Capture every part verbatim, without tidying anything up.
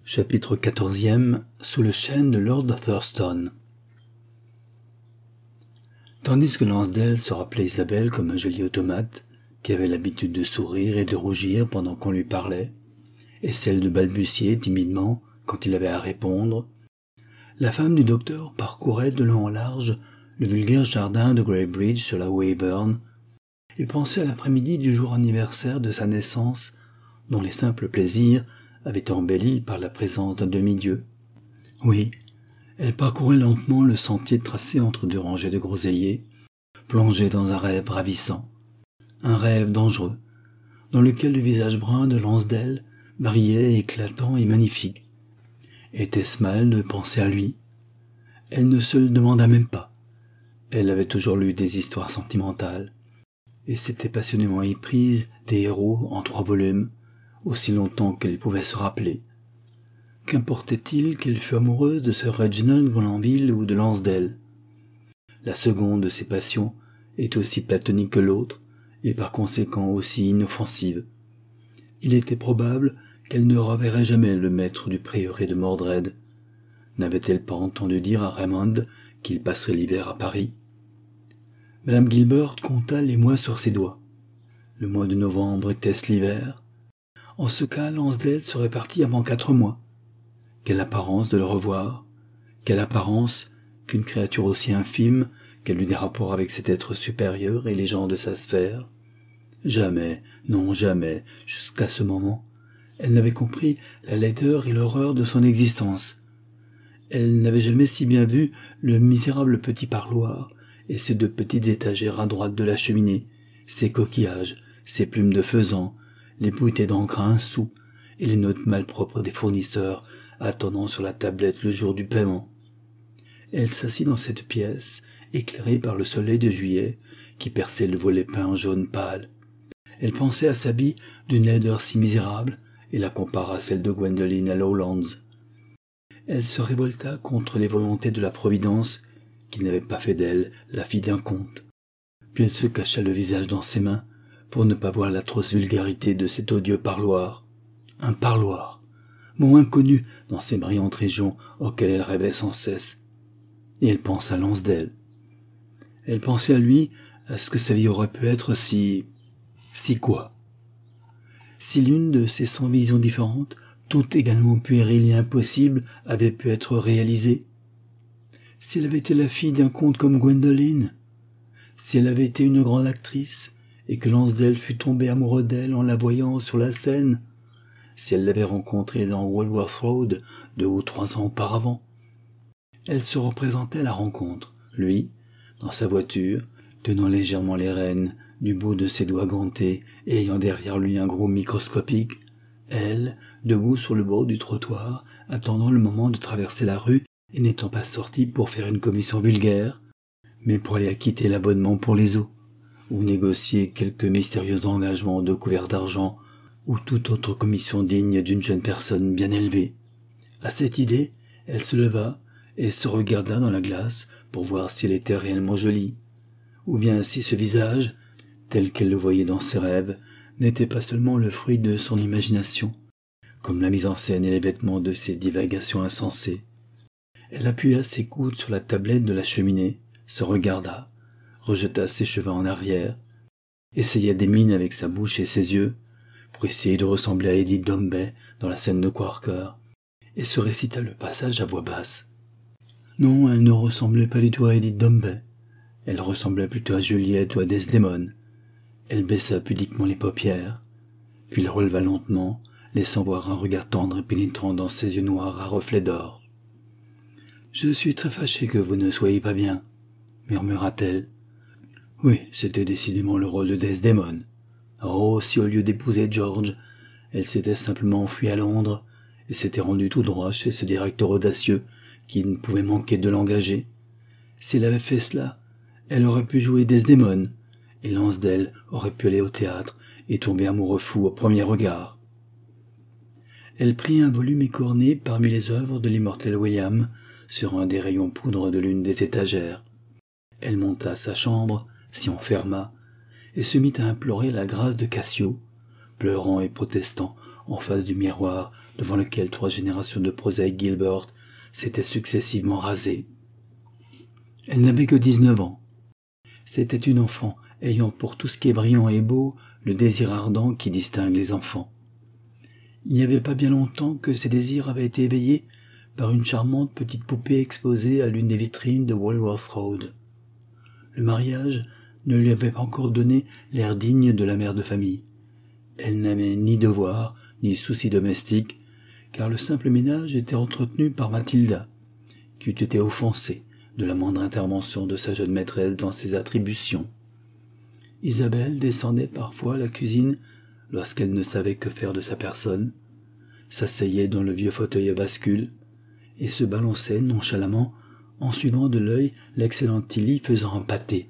Chapitre quatorzième. Sous le chêne de Lord Thurston. Tandis que Lansdale se rappelait Isabelle comme un joli automate, qui avait l'habitude de sourire et de rougir pendant qu'on lui parlait, et celle de balbutier timidement quand il avait à répondre, la femme du docteur parcourait de long en large le vulgaire jardin de Greybridge sur la Weyburn, et pensait à l'après-midi du jour anniversaire de sa naissance, dont les simples plaisirs avaient été embellis par la présence d'un demi-dieu. Oui, elle parcourait lentement le sentier tracé entre deux rangées de groseilliers, plongée dans un rêve ravissant, un rêve dangereux, dans lequel le visage brun de Lansdale brillait éclatant et magnifique. Était-ce mal de penser à lui? Elle ne se le demanda même pas. Elle avait toujours lu des histoires sentimentales, et s'était passionnément éprise des héros en trois volumes, aussi longtemps qu'elle pouvait se rappeler. Qu'importait-il qu'elle fût amoureuse de Sir Reginald Glenville ou de Lansdale? La seconde de ses passions est aussi platonique que l'autre, et par conséquent aussi inoffensive. Il était probable qu'elle ne reverrait jamais le maître du prieuré de Mordred. N'avait-elle pas entendu dire à Raymond qu'il passerait l'hiver à Paris? Madame Gilbert compta les mois sur ses doigts. Le mois de novembre était-ce l'hiver? En ce cas, Lansdale serait parti avant quatre mois. Quelle apparence de le revoir! Quelle apparence qu'une créature aussi infime qu'elle eût des rapports avec cet être supérieur et les gens de sa sphère. Jamais, non jamais, jusqu'à ce moment, elle n'avait compris la laideur et l'horreur de son existence. Elle n'avait jamais si bien vu le misérable petit parloir et ses deux petites étagères à droite de la cheminée, ses coquillages, ses plumes de faisan, les bouteilles d'encre à un sou et les notes malpropres des fournisseurs attendant sur la tablette le jour du paiement. Elle s'assit dans cette pièce, éclairée par le soleil de juillet qui perçait le volet peint jaune pâle. Elle pensait à sa vie d'une laideur si misérable et la compara à celle de Gwendoline à Lowlands. Elle se révolta contre les volontés de la Providence qui n'avait pas fait d'elle la fille d'un comte. Puis elle se cacha le visage dans ses mains pour ne pas voir l'atroce vulgarité de cet odieux parloir. Un parloir, mot inconnu dans ces brillantes régions auxquelles elle rêvait sans cesse. Et elle pensa à Lansdale. Elle pensait à lui, à ce que sa vie aurait pu être si... Si quoi? Si l'une de ces cent visions différentes, toutes également puériles et impossibles, avait pu être réalisée. Si elle avait été la fille d'un comte comme Gwendoline, si elle avait été une grande actrice, et que Lansdale fût tombé amoureux d'elle en la voyant sur la scène, si elle l'avait rencontrée dans Walworth Road deux ou trois ans auparavant. Elle se représentait la rencontre, lui, dans sa voiture, tenant légèrement les rênes du bout de ses doigts gantés et ayant derrière lui un gros microscopique, elle, debout sur le bord du trottoir, attendant le moment de traverser la rue et n'étant pas sortie pour faire une commission vulgaire, mais pour aller acquitter l'abonnement pour les eaux, ou négocier quelque mystérieux engagement de couvert d'argent, ou toute autre commission digne d'une jeune personne bien élevée. À cette idée, elle se leva et se regarda dans la glace pour voir si elle était réellement jolie, ou bien si ce visage, tel qu'elle le voyait dans ses rêves, n'était pas seulement le fruit de son imagination, comme la mise en scène et les vêtements de ses divagations insensées. Elle appuya ses coudes sur la tablette de la cheminée, se regarda, rejeta ses cheveux en arrière, essaya des mines avec sa bouche et ses yeux, pour essayer de ressembler à Edith Dombey dans la scène de Quarker, et se récita le passage à voix basse. Non, elle ne ressemblait pas du tout à Edith Dombey. Elle ressemblait plutôt à Juliette ou à Desdémone. Elle baissa pudiquement les paupières, puis les releva lentement, laissant voir un regard tendre et pénétrant dans ses yeux noirs à reflets d'or. « Je suis très fâchée que vous ne soyez pas bien, » murmura-t-elle. Oui, c'était décidément le rôle de Desdémone. Oh, si au lieu d'épouser George, elle s'était simplement enfuie à Londres et s'était rendue tout droit chez ce directeur audacieux qui ne pouvait manquer de l'engager. Si elle avait fait cela, elle aurait pu jouer Desdémone, et Lansdale aurait pu aller au théâtre et tomber amoureux fou au premier regard. Elle prit un volume écorné parmi les œuvres de l'immortel William sur un des rayons poudre de l'une des étagères. Elle monta à sa chambre, s'y enferma, et se mit à implorer la grâce de Cassio, pleurant et protestant en face du miroir devant lequel trois générations de prosaïques Gilbert s'étaient successivement rasées. Elle n'avait que dix-neuf ans. C'était une enfant ayant pour tout ce qui est brillant et beau le désir ardent qui distingue les enfants. Il n'y avait pas bien longtemps que ces désirs avaient été éveillés par une charmante petite poupée exposée à l'une des vitrines de Walworth Road. Le mariage ne lui avait pas encore donné l'air digne de la mère de famille. Elle n'avait ni devoir, ni soucis domestiques, car le simple ménage était entretenu par Mathilda, qui eût été offensée de la moindre intervention de sa jeune maîtresse dans ses attributions. Isabelle descendait parfois à la cuisine lorsqu'elle ne savait que faire de sa personne, s'asseyait dans le vieux fauteuil à bascule et se balançait nonchalamment en suivant de l'œil l'excellent Tilly faisant un pâté.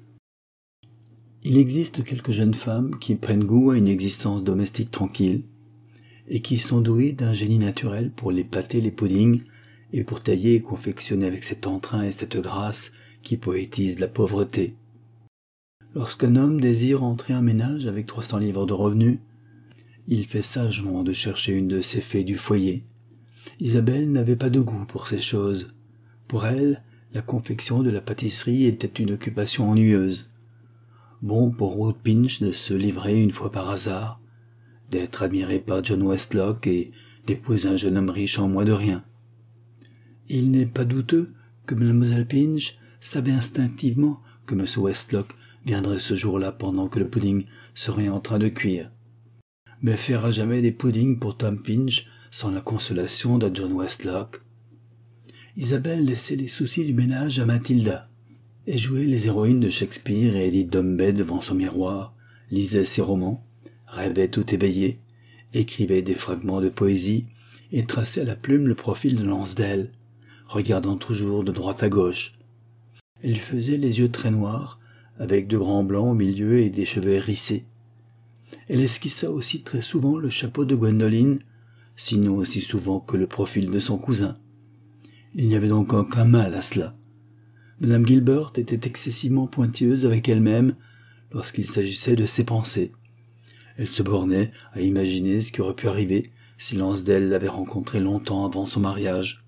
Il existe quelques jeunes femmes qui prennent goût à une existence domestique tranquille et qui sont douées d'un génie naturel pour les pâtés, les puddings et pour tailler et confectionner avec cet entrain et cette grâce qui poétisent la pauvreté. Lorsqu'un homme désire entrer en ménage avec trois cents livres de revenus, il fait sagement de chercher une de ces fées du foyer. Isabelle n'avait pas de goût pour ces choses. Pour elle, la confection de la pâtisserie était une occupation ennuyeuse. Bon pour Ruth Pinch de se livrer une fois par hasard, d'être admirée par John Westlock et d'épouser un jeune homme riche en moins de rien. Il n'est pas douteux que Mademoiselle Pinch savait instinctivement que M. Westlock viendrait ce jour-là pendant que le pudding serait en train de cuire. Mais faire à jamais des puddings pour Tom Pinch sans la consolation d'un John Westlock. Isabelle laissait les soucis du ménage à Mathilda, et jouait les héroïnes de Shakespeare et Edith Dombey devant son miroir, lisait ses romans, rêvait tout éveillé, écrivait des fragments de poésie et traçait à la plume le profil de Lansdale, regardant toujours de droite à gauche. Elle lui faisait les yeux très noirs, avec de grands blancs au milieu et des cheveux hérissés. Elle esquissa aussi très souvent le chapeau de Gwendoline, sinon aussi souvent que le profil de son cousin. Il n'y avait donc aucun mal à cela. Madame Gilbert était excessivement pointilleuse avec elle-même lorsqu'il s'agissait de ses pensées. Elle se bornait à imaginer ce qui aurait pu arriver si Lansdale l'avait rencontré longtemps avant son mariage.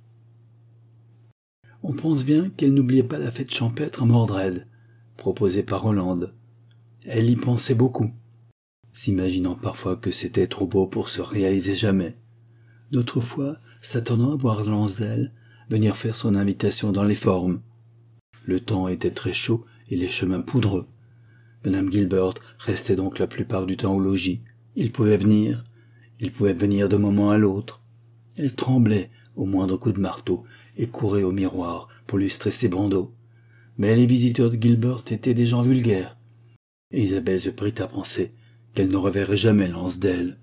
On pense bien qu'elle n'oubliait pas la fête champêtre à Mordred, proposée par Hollande. Elle y pensait beaucoup, s'imaginant parfois que c'était trop beau pour se réaliser jamais. D'autres fois, s'attendant à voir Lansdale venir faire son invitation dans les formes. Le temps était très chaud et les chemins poudreux. Madame Gilbert restait donc la plupart du temps au logis. Il pouvait venir, il pouvait venir de moment à l'autre. Elle tremblait au moindre coup de marteau et courait au miroir pour lustrer ses bandeaux. Mais les visiteurs de Gilbert étaient des gens vulgaires, et Isabelle se prit à penser qu'elle ne reverrait jamais Lansdale.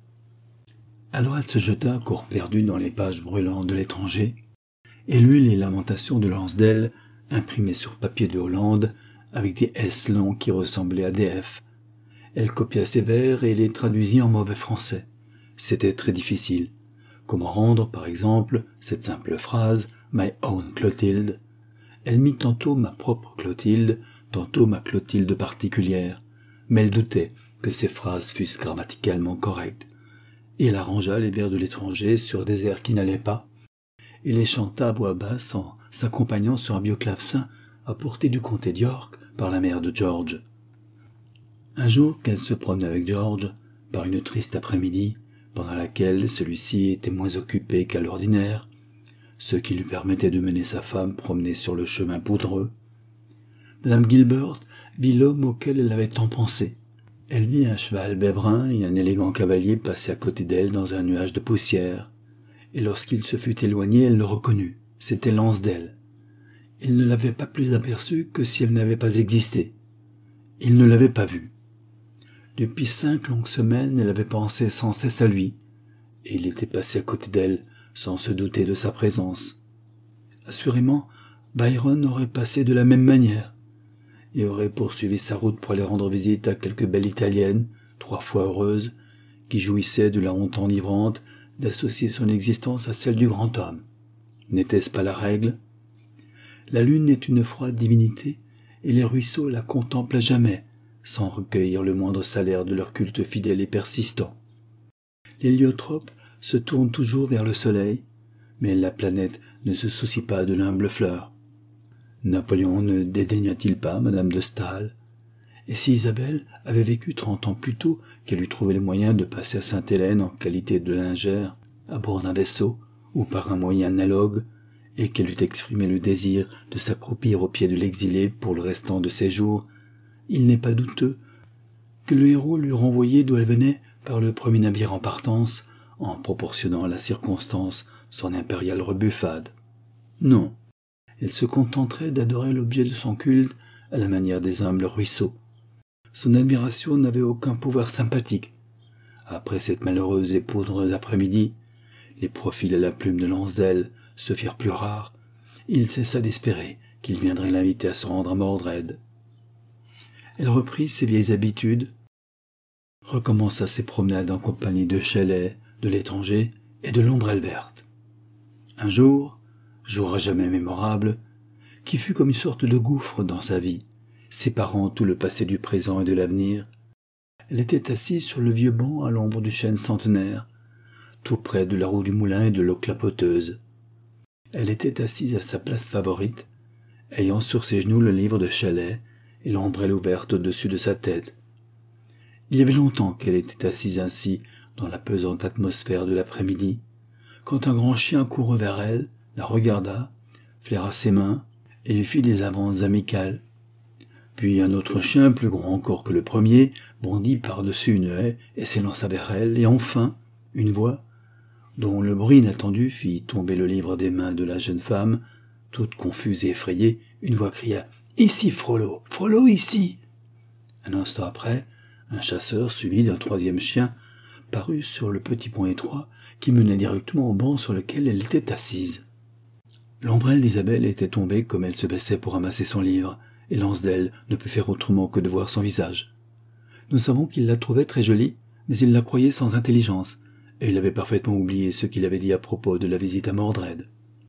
Alors elle se jeta à corps perdu dans les pages brûlantes de l'étranger, et lut les lamentations de Lansdale imprimées sur papier de Hollande avec des S longs qui ressemblaient à des F. Elle copia ces vers et les traduisit en mauvais français. C'était très difficile. Comment rendre, par exemple, cette simple phrase « My own Clotilde ». Elle mit tantôt ma propre Clotilde, tantôt ma Clotilde particulière, mais elle doutait que ces phrases fussent grammaticalement correctes. Et elle arrangea les vers de l'étranger sur des airs qui n'allaient pas, et les chanta à voix basse en s'accompagnant sur un vieux clavecin apporté du comté d'York par la mère de George. Un jour qu'elle se promenait avec George, par une triste après-midi, pendant laquelle celui-ci était moins occupé qu'à l'ordinaire, ce qui lui permettait de mener sa femme promener sur le chemin poudreux, Madame Gilbert vit l'homme auquel elle avait tant pensé. Elle vit un cheval brun et un élégant cavalier passer à côté d'elle dans un nuage de poussière, et lorsqu'il se fut éloigné, elle le reconnut. C'était Lansdale. Il ne l'avait pas plus aperçue que si elle n'avait pas existé. Il ne l'avait pas vue. Depuis cinq longues semaines, elle avait pensé sans cesse à lui, et il était passé à côté d'elle, sans se douter de sa présence. Assurément, Byron aurait passé de la même manière, et aurait poursuivi sa route pour aller rendre visite à quelque belle italienne, trois fois heureuse, qui jouissait de la honte enivrante d'associer son existence à celle du grand homme. N'était-ce pas la règle? La lune est une froide divinité, et les ruisseaux la contemplent à jamais, sans recueillir le moindre salaire de leur culte fidèle et persistant. L'héliotropes se tourne toujours vers le soleil, mais la planète ne se soucie pas de l'humble fleur. Napoléon ne dédaigna-t-il pas Madame de Staël? Et si Isabelle avait vécu trente ans plus tôt, qu'elle eût trouvé les moyens de passer à Sainte-Hélène en qualité de lingère, à bord d'un vaisseau, ou par un moyen analogue, et qu'elle eût exprimé le désir de s'accroupir aux pieds de l'exilé pour le restant de ses jours, il n'est pas douteux que le héros l'eût renvoyée d'où elle venait par le premier navire en partance, en proportionnant à la circonstance son impériale rebuffade. Non, elle se contenterait d'adorer l'objet de son culte à la manière des humbles ruisseaux. Son admiration n'avait aucun pouvoir sympathique. Après cette malheureuse et poudreuse après-midi, les profils à la plume de Lansdell se firent plus rares. Il cessa d'espérer qu'il viendrait l'inviter à se rendre à Mordred. Elle reprit ses vieilles habitudes, recommença ses promenades en compagnie de Shelley, de l'étranger et de l'ombrelle verte. Un jour, jour à jamais mémorable, qui fut comme une sorte de gouffre dans sa vie, séparant tout le passé du présent et de l'avenir, elle était assise sur le vieux banc à l'ombre du chêne centenaire, tout près de la roue du moulin et de l'eau clapoteuse. Elle était assise à sa place favorite, ayant sur ses genoux le livre de Shelley et l'ombrelle ouverte au-dessus de sa tête. Il y avait longtemps qu'elle était assise ainsi dans la pesante atmosphère de l'après-midi, quand un grand chien courut vers elle, la regarda, flaira ses mains et lui fit des avances amicales. Puis un autre chien, plus grand encore que le premier, bondit par-dessus une haie et s'élança vers elle, et enfin, une voix, dont le bruit inattendu fit tomber le livre des mains de la jeune femme, toute confuse et effrayée, une voix cria « Ici, Frollo! Frollo, ici !» Un instant après, un chasseur, suivi d'un troisième chien, parut sur le petit pont étroit qui menait directement au banc sur lequel elle était assise. L'ombrelle d'Isabelle était tombée comme elle se baissait pour ramasser son livre, et Lansdell ne put faire autrement que de voir son visage. Nous savons qu'il la trouvait très jolie, mais il la croyait sans intelligence, et il avait parfaitement oublié ce qu'il avait dit à propos de la visite à Mordred.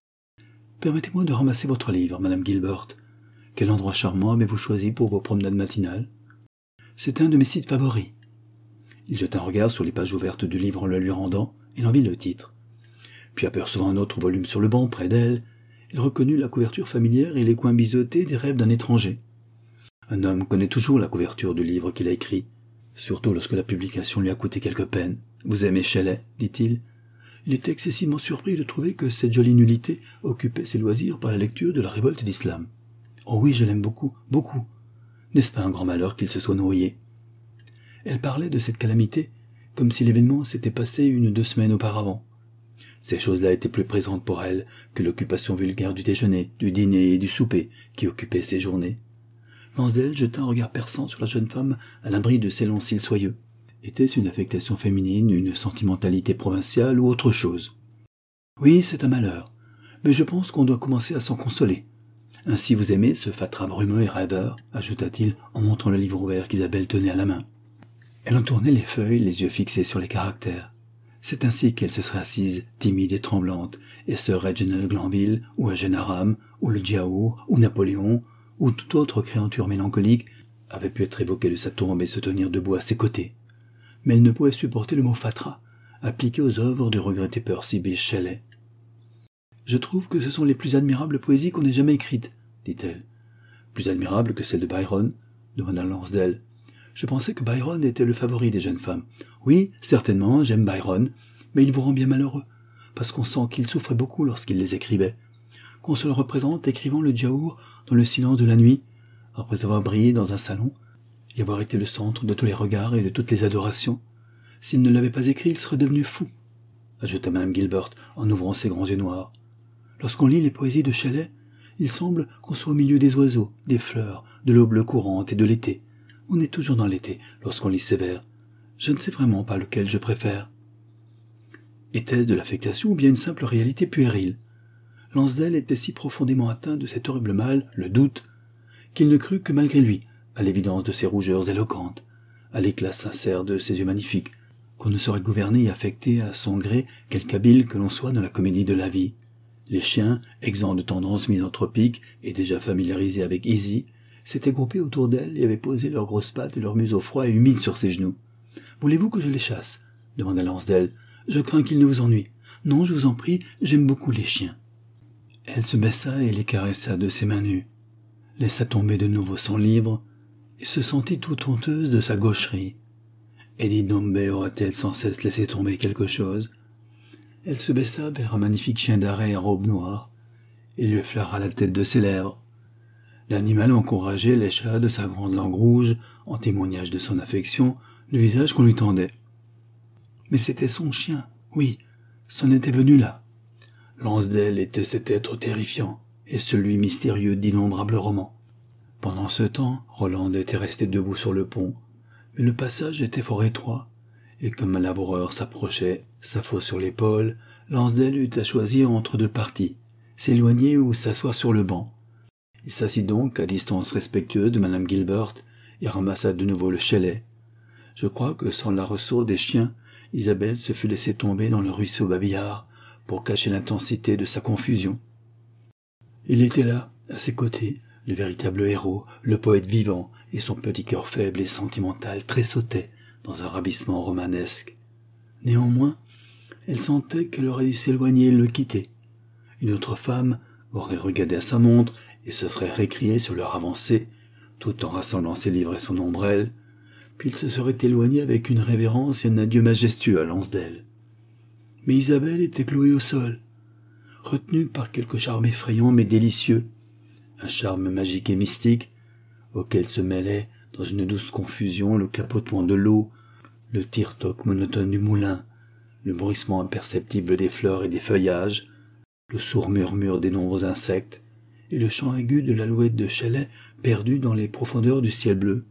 « Permettez-moi de ramasser votre livre, Madame Gilbert. Quel endroit charmant avez-vous choisi pour vos promenades matinales ? C'est un de mes sites favoris. » Il jeta un regard sur les pages ouvertes du livre en le lui rendant, et en vit le titre. Puis apercevant un autre volume sur le banc près d'elle, il reconnut la couverture familière et les coins biseautés des rêves d'un étranger. Un homme connaît toujours la couverture du livre qu'il a écrit, surtout lorsque la publication lui a coûté quelque peine. « Vous aimez Shelley ?» dit-il. Il était excessivement surpris de trouver que cette jolie nullité occupait ses loisirs par la lecture de la révolte d'Islam. « Oh oui, je l'aime beaucoup, beaucoup. N'est-ce pas un grand malheur qu'il se soit noyé ?» Elle parlait de cette calamité comme si l'événement s'était passé une ou deux semaines auparavant. Ces choses-là étaient plus présentes pour elle que l'occupation vulgaire du déjeuner, du dîner et du souper qui occupait ses journées. Lansdell jeta un regard perçant sur la jeune femme à l'abri de ses longs cils soyeux. Était-ce une affectation féminine, une sentimentalité provinciale ou autre chose ? Oui, c'est un malheur, mais je pense qu'on doit commencer à s'en consoler. Ainsi vous aimez ce fatras brumeux et rêveur, ajouta-t-il en montrant le livre ouvert qu'Isabelle tenait à la main. Elle en tournait les feuilles, les yeux fixés sur les caractères. C'est ainsi qu'elle se serait assise, timide et tremblante, et Sir Reginald Glanville, ou Eugène Aram, ou le Giaour, ou Napoléon, ou toute autre créature mélancolique, avait pu être évoquée de sa tombe et se tenir debout à ses côtés. Mais elle ne pouvait supporter le mot fatras, appliqué aux œuvres du regretté Percy Bysshe Shelley. « Je trouve que ce sont les plus admirables poésies qu'on ait jamais écrites, dit-elle. « Plus admirables que celles de Byron ?» demanda Lansdell. « Je pensais que Byron était le favori des jeunes femmes. Oui, certainement, j'aime Byron, mais il vous rend bien malheureux, parce qu'on sent qu'il souffrait beaucoup lorsqu'il les écrivait. Qu'on se le représente écrivant le Giaour dans le silence de la nuit, après avoir brillé dans un salon, et avoir été le centre de tous les regards et de toutes les adorations. S'il ne l'avait pas écrit, il serait devenu fou, ajouta Madame Gilbert en ouvrant ses grands yeux noirs. Lorsqu'on lit les poésies de Shelley, il semble qu'on soit au milieu des oiseaux, des fleurs, de l'eau bleue courante et de l'été. On est toujours dans l'été lorsqu'on lit ces vers. Je ne sais vraiment pas lequel je préfère. Était-ce de l'affectation ou bien une simple réalité puérile ? Lansdell était si profondément atteint de cet horrible mal, le doute, qu'il ne crut que malgré lui, à l'évidence de ses rougeurs éloquentes, à l'éclat sincère de ses yeux magnifiques, qu'on ne saurait gouverner et affecter à son gré quelque habile que l'on soit dans la comédie de la vie. Les chiens, exempts de tendances misanthropiques et déjà familiarisés avec Izzy, s'étaient groupés autour d'elle et avaient posé leurs grosses pattes et leurs museaux froids et humides sur ses genoux. « Voulez-vous que je les chasse ?» demanda Lansdell, je crains qu'il ne vous ennuie. Non, je vous en prie, j'aime beaucoup les chiens. » Elle se baissa et les caressa de ses mains nues, laissa tomber de nouveau son livre, et se sentit tout honteuse de sa gaucherie. Eddie Dombey aurait-elle sans cesse laissé tomber quelque chose? Elle se baissa vers un magnifique chien d'arrêt en robe noire, et lui effleura la tête de ses lèvres. L'animal encouragé lécha de sa grande langue rouge, en témoignage de son affection, le visage qu'on lui tendait. Mais c'était son chien, oui, c'en était venu là. Lansdale était cet être terrifiant, et celui mystérieux d'innombrables romans. Pendant ce temps, Roland était resté debout sur le pont, mais le passage était fort étroit, et comme un laboureur s'approchait, sa fosse sur l'épaule, Lansdale eut à choisir entre deux parties, s'éloigner ou s'asseoir sur le banc. Il s'assit donc à distance respectueuse de madame Gilbert et ramassa de nouveau le chalet. Je crois que sans la ressource des chiens, Isabelle se fût laissée tomber dans le ruisseau babillard pour cacher l'intensité de sa confusion. Il était là, à ses côtés, le véritable héros, le poète vivant, et son petit cœur faible et sentimental tressautait dans un ravissement romanesque. Néanmoins, elle sentait qu'elle aurait dû s'éloigner et le quitter. Une autre femme aurait regardé à sa montre et se serait récriée sur leur avancée, tout en rassemblant ses livres et son ombrelle, puis il se serait éloigné avec une révérence et un adieu majestueux à Lansdale. Mais Isabelle était clouée au sol, retenue par quelque charme effrayant mais délicieux, un charme magique et mystique, auquel se mêlait, dans une douce confusion, le clapotement de l'eau, le tir-toc monotone du moulin, le bruissement imperceptible des fleurs et des feuillages, le sourd murmure des nombreux insectes, et le chant aigu de l'alouette de chalet perdu dans les profondeurs du ciel bleu.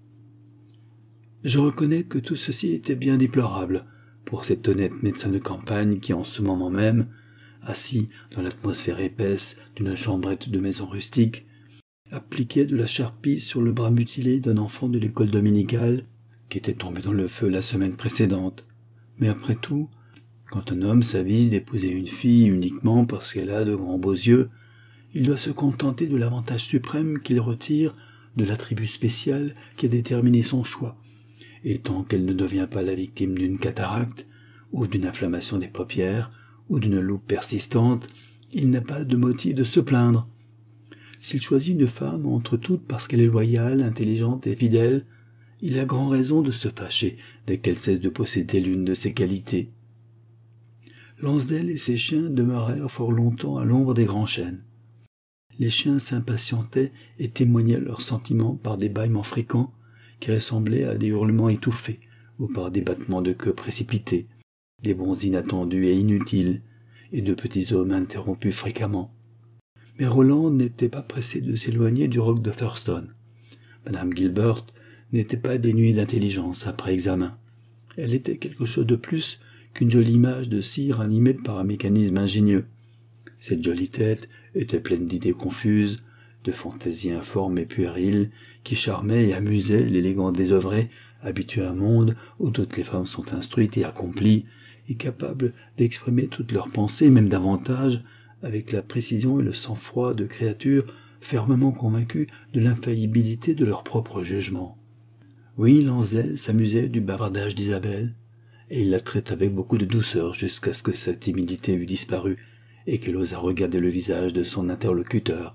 Je reconnais que tout ceci était bien déplorable pour cet honnête médecin de campagne qui, en ce moment même, assis dans l'atmosphère épaisse d'une chambrette de maison rustique, appliquait de la charpie sur le bras mutilé d'un enfant de l'école dominicale qui était tombé dans le feu la semaine précédente. Mais après tout, quand un homme s'avise d'épouser une fille uniquement parce qu'elle a de grands beaux yeux, il doit se contenter de l'avantage suprême qu'il retire de l'attribut spécial qui a déterminé son choix, et tant qu'elle ne devient pas la victime d'une cataracte, ou d'une inflammation des paupières, ou d'une loupe persistante, il n'a pas de motif de se plaindre. S'il choisit une femme entre toutes parce qu'elle est loyale, intelligente et fidèle, il a grand raison de se fâcher dès qu'elle cesse de posséder l'une de ses qualités. Lansdale et ses chiens demeurèrent fort longtemps à l'ombre des grands chênes. Les chiens s'impatientaient et témoignaient leurs sentiments par des bâillements fréquents qui ressemblaient à des hurlements étouffés ou par des battements de queue précipités, des bonds inattendus et inutiles, et de petits hommes interrompus fréquemment. Mais Roland n'était pas pressé de s'éloigner du roc de Thurston. Madame Gilbert n'était pas dénuée d'intelligence après examen. Elle était quelque chose de plus qu'une jolie image de cire animée par un mécanisme ingénieux. Cette jolie tête était pleine d'idées confuses, de fantaisies informes et puériles, qui charmaient et amusaient l'élégant désœuvré, habitué à un monde où toutes les femmes sont instruites et accomplies, et capables d'exprimer toutes leurs pensées, même davantage, avec la précision et le sang-froid de créatures fermement convaincues de l'infaillibilité de leur propre jugement. Oui, Lansdale s'amusait du bavardage d'Isabelle, et il la traitait avec beaucoup de douceur jusqu'à ce que sa timidité eût disparu et qu'elle osât regarder le visage de son interlocuteur.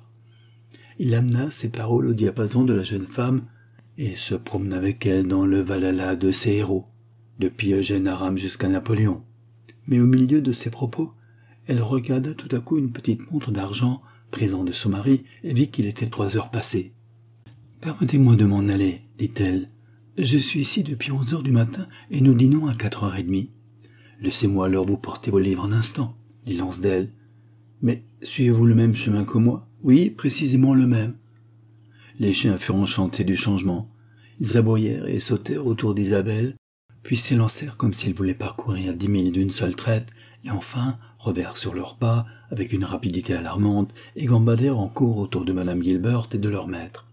Il amena ses paroles au diapason de la jeune femme et se promena avec elle dans le Valhalla de ses héros, depuis Eugène Aram jusqu'à Napoléon. Mais au milieu de ses propos, elle regarda tout à coup une petite montre d'argent, présent de son mari, et vit qu'il était trois heures passées. « Permettez-moi de m'en aller, dit-elle. Je suis ici depuis onze heures du matin et nous dînons à quatre heures et demie. Laissez-moi alors vous porter vos livres un instant, dit Lansdale. Mais suivez-vous le même chemin que moi? Oui, précisément le même. Les chiens furent enchantés du changement. Ils aboyèrent et sautèrent autour d'Isabelle, puis s'élancèrent comme s'ils voulaient parcourir dix milles d'une seule traite, et enfin revinrent sur leurs pas avec une rapidité alarmante et gambadèrent en cours autour de madame Gilbert et de leur maître.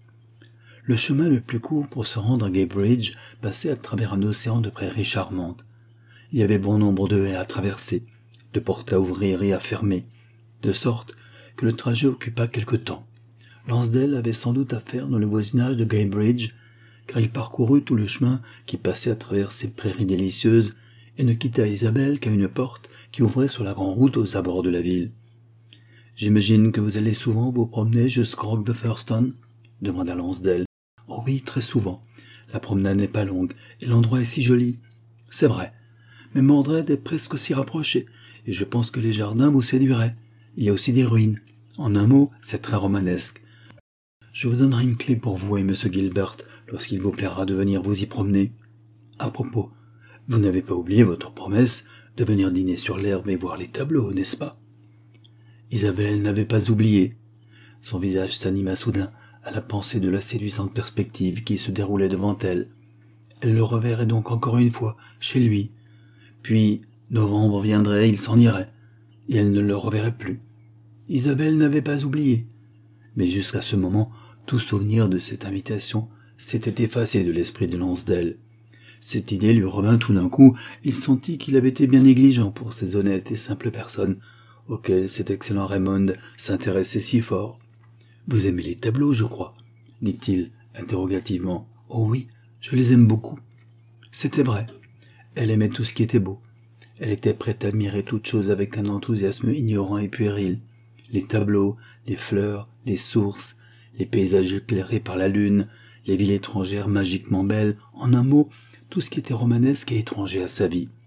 Le chemin le plus court pour se rendre à Guybridge passait à travers un océan de prairies charmantes. Il y avait bon nombre de haies à traverser, de portes à ouvrir et à fermer, de sorte que le trajet occupa quelque temps. Lansdale avait sans doute affaire dans le voisinage de Guybridge, car il parcourut tout le chemin qui passait à travers ces prairies délicieuses et ne quitta Isabelle qu'à une porte qui ouvrait sur la grande route aux abords de la ville. « J'imagine que vous allez souvent vous promener jusqu'au roc de Thurston ?» demanda Lansdale. « Oh oui, très souvent. La promenade n'est pas longue, et l'endroit est si joli. »« C'est vrai. Mais Mordred est presque aussi rapproché, et je pense que les jardins vous séduiraient. Il y a aussi des ruines. En un mot, c'est très romanesque. Je vous donnerai une clé pour vous et M. Gilbert lorsqu'il vous plaira de venir vous y promener. À propos, vous n'avez pas oublié votre promesse de venir dîner sur l'herbe et voir les tableaux, n'est-ce pas ?» Isabelle n'avait pas oublié. Son visage s'anima soudain à la pensée de la séduisante perspective qui se déroulait devant elle. Elle le reverrait donc encore une fois, chez lui. Puis, novembre viendrait, il s'en irait, et elle ne le reverrait plus. Isabelle n'avait pas oublié. Mais jusqu'à ce moment, tout souvenir de cette invitation s'était effacé de l'esprit de Lansdale. Cette idée lui revint tout d'un coup, il sentit qu'il avait été bien négligent pour ces honnêtes et simples personnes auxquelles cet excellent Raymond s'intéressait si fort. « Vous aimez les tableaux, je crois ?» dit-il interrogativement. « Oh oui, je les aime beaucoup. » C'était vrai. Elle aimait tout ce qui était beau. Elle était prête à admirer toute chose avec un enthousiasme ignorant et puéril. Les tableaux, les fleurs, les sources, les paysages éclairés par la lune, les villes étrangères magiquement belles, en un mot, tout ce qui était romanesque et étranger à sa vie.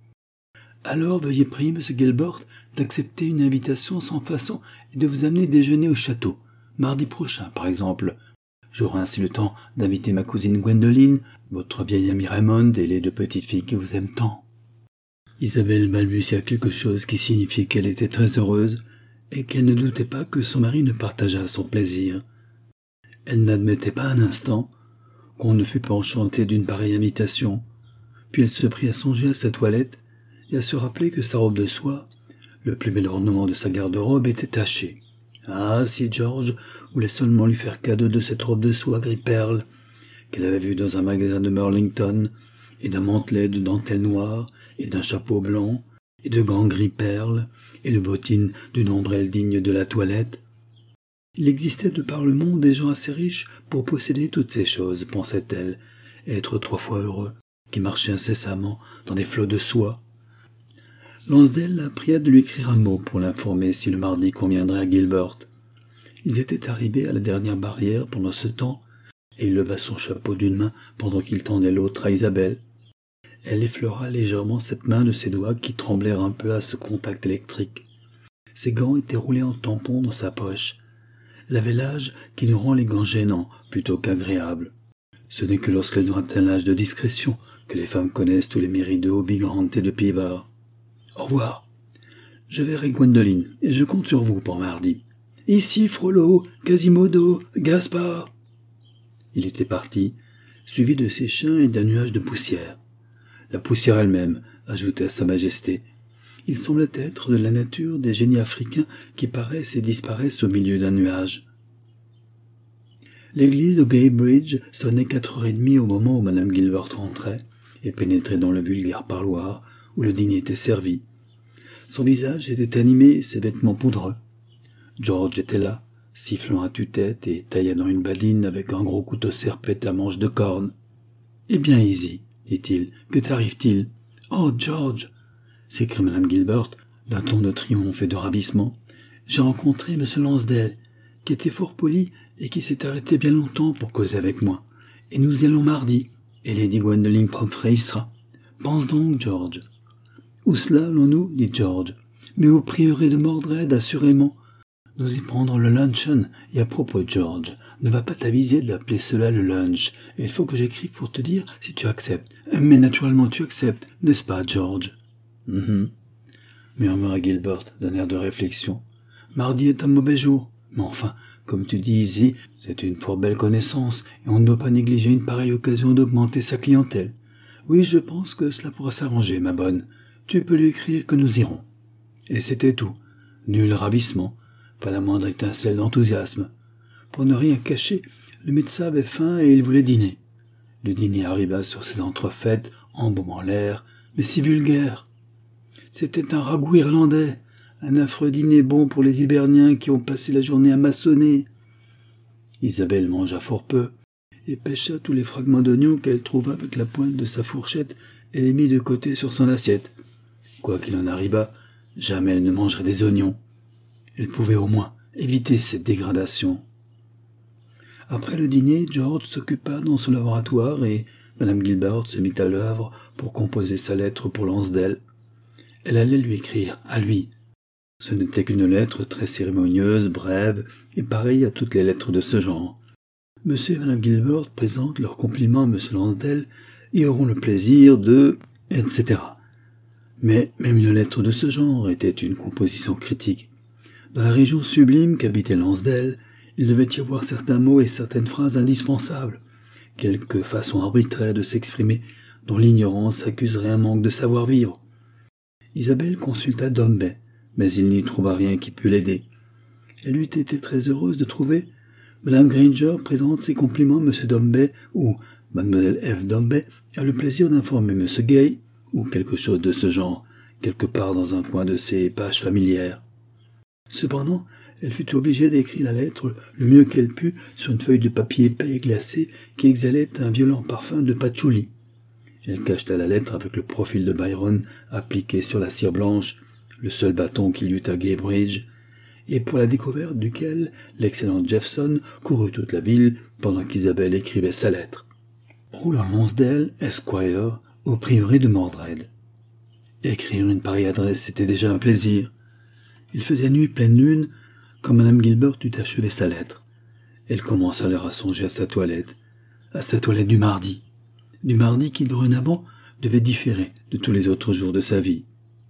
« Alors veuillez prier M. Gilbert d'accepter une invitation sans façon et de vous amener déjeuner au château, mardi prochain par exemple. J'aurai ainsi le temps d'inviter ma cousine Gwendoline, votre vieil ami Raymond et les deux petites filles qui vous aiment tant. » Isabelle balbutia quelque chose qui signifiait qu'elle était très heureuse et qu'elle ne doutait pas que son mari ne partageât son plaisir. Elle n'admettait pas un instant qu'on ne fût pas enchanté d'une pareille invitation, puis elle se prit à songer à sa toilette et à se rappeler que sa robe de soie, le plus bel ornement de sa garde-robe, était tachée. Ah, si George voulait seulement lui faire cadeau de cette robe de soie gris-perle qu'elle avait vue dans un magasin de Burlington, et d'un mantelet de dentelle noire, et d'un chapeau blanc, et de gants gris-perle, et de bottines d'une ombrelle digne de la toilette. Il existait de par le monde des gens assez riches pour posséder toutes ces choses, pensait-elle, et être trois fois heureux, qui marchaient incessamment dans des flots de soie. Lansdale la pria de lui écrire un mot pour l'informer si le mardi conviendrait à Gilbert. Ils étaient arrivés à la dernière barrière pendant ce temps, et il leva son chapeau d'une main pendant qu'il tendait l'autre à Isabelle. Elle effleura légèrement cette main de ses doigts qui tremblèrent un peu à ce contact électrique. Ses gants étaient roulés en tampon dans sa poche. Elle avait l'âge qui nous rend les gants gênants plutôt qu'agréables. Ce n'est que lorsqu'elles ont atteint l'âge de discrétion que les femmes connaissent tous les mérites de Hobie Grant et de Pivard. Au revoir. Je verrai Gwendoline, et je compte sur vous pour mardi. Ici Frollo, Quasimodo, Gaspard. Il était parti, suivi de ses chiens et d'un nuage de poussière. La poussière elle-même, ajoutait Sa Majesté. Il semblait être de la nature des génies africains qui paraissent et disparaissent au milieu d'un nuage. L'église de Gaybridge sonnait quatre heures et demie au moment où Madame Gilbert rentrait et pénétrait dans le vulgaire parloir où le dîner était servi. Son visage était animé et ses vêtements poudreux. George était là, sifflant à tue-tête et taillant une badine avec un gros couteau serpette à manche de corne. « Eh bien, Easy, dit-il, que t'arrive-t-il ?»« Oh, George !» s'écria Madame Gilbert d'un ton de triomphe et de ravissement. « J'ai rencontré M. Lansdale, qui était fort poli et qui s'est arrêté bien longtemps pour causer avec moi. Et nous y allons mardi, et Lady Gwendoline Pomfrey y sera. Pense donc, George. »« Où cela allons-nous » dit George. « Mais au prieuré de Mordred, assurément. Nous y prendrons le luncheon. Et à propos, George, ne va pas t'aviser d'appeler cela le lunch. Il faut que j'écrive pour te dire si tu acceptes. Mais naturellement tu acceptes, n'est-ce pas, George ?»« Mm-hmm. » murmura Gilbert d'un air de réflexion. « Mardi est un mauvais jour. Mais enfin, comme tu dis ici, c'est une fort belle connaissance, et on ne doit pas négliger une pareille occasion d'augmenter sa clientèle. Oui, je pense que cela pourra s'arranger, ma bonne. Tu peux lui écrire que nous irons. » Et c'était tout. Nul ravissement, pas la moindre étincelle d'enthousiasme. Pour ne rien cacher, le médecin avait faim et il voulait dîner. Le dîner arriva sur ses entrefaites, embaumant l'air, mais si vulgaire. C'était un ragoût irlandais, un affreux dîner bon pour les hiberniens qui ont passé la journée à maçonner. Isabelle mangea fort peu, et pêcha tous les fragments d'oignons qu'elle trouva avec la pointe de sa fourchette et les mit de côté sur son assiette. Quoi qu'il en arrivât, jamais elle ne mangerait des oignons. Elle pouvait au moins éviter cette dégradation. Après le dîner, George s'occupa dans son laboratoire et Madame Gilbert se mit à l'œuvre pour composer sa lettre pour Lansdale. Elle allait lui écrire, à lui. Ce n'était qu'une lettre très cérémonieuse, brève, et pareille à toutes les lettres de ce genre. Monsieur et Madame Gilbert présentent leurs compliments à Monsieur Lansdale et auront le plaisir de... et cetera. Mais même une lettre de ce genre était une composition critique. Dans la région sublime qu'habitait Lansdale, il devait y avoir certains mots et certaines phrases indispensables, quelque façon arbitraire de s'exprimer dont l'ignorance accuserait un manque de savoir-vivre. Isabelle consulta Dombey, mais il n'y trouva rien qui pût l'aider. Elle eût été très heureuse de trouver Madame Granger présente ses compliments à Monsieur Dombey ou Mademoiselle F. Dombey a le plaisir d'informer Monsieur Gay ou quelque chose de ce genre, quelque part dans un coin de ses pages familières. Cependant, elle fut obligée d'écrire la lettre le mieux qu'elle put sur une feuille de papier épais et glacé qui exhalait un violent parfum de patchouli. Elle cacheta la lettre avec le profil de Byron appliqué sur la cire blanche, le seul bâton qu'il y eut à Gaybridge, et pour la découverte duquel l'excellent Jeffson courut toute la ville pendant qu'Isabelle écrivait sa lettre. Roland Lansdale, Esquire, au prieuré de Mordred. Écrire une pareille adresse était déjà un plaisir. Il faisait nuit pleine lune quand Madame Gilbert eut achevé sa lettre. Elle commença alors à songer à sa toilette, à sa toilette du mardi, du mardi qui dorénavant devait différer de tous les autres jours de sa vie.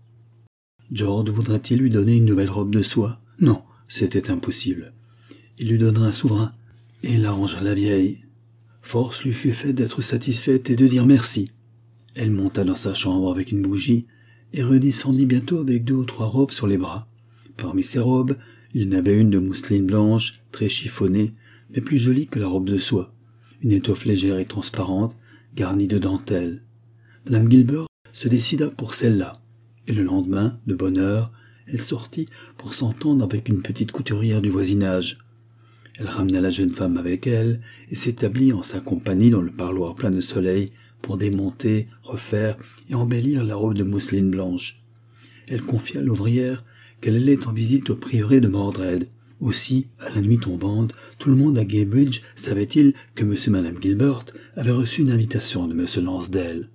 George voudrait-il lui donner une nouvelle robe de soie? Non, c'était impossible. Il lui donnera un souverain, et il arrangera la vieille. Force lui fut faite d'être satisfaite et de dire merci. Elle monta dans sa chambre avec une bougie, et redescendit bientôt avec deux ou trois robes sur les bras. Parmi ces robes, il y en avait une de mousseline blanche, très chiffonnée, mais plus jolie que la robe de soie, une étoffe légère et transparente, garnie de dentelle. Madame Gilbert se décida pour celle-là, et le lendemain, de bonne heure, elle sortit pour s'entendre avec une petite couturière du voisinage. Elle ramena la jeune femme avec elle et s'établit en sa compagnie dans le parloir plein de soleil pour démonter, refaire et embellir la robe de mousseline blanche. Elle confia à l'ouvrière qu'elle allait en visite au prieuré de Mordred. Aussi, à la nuit tombante, tout le monde à Gaybridge savait-il que M et Madame Gilbert avaient reçu une invitation de M Lansdale.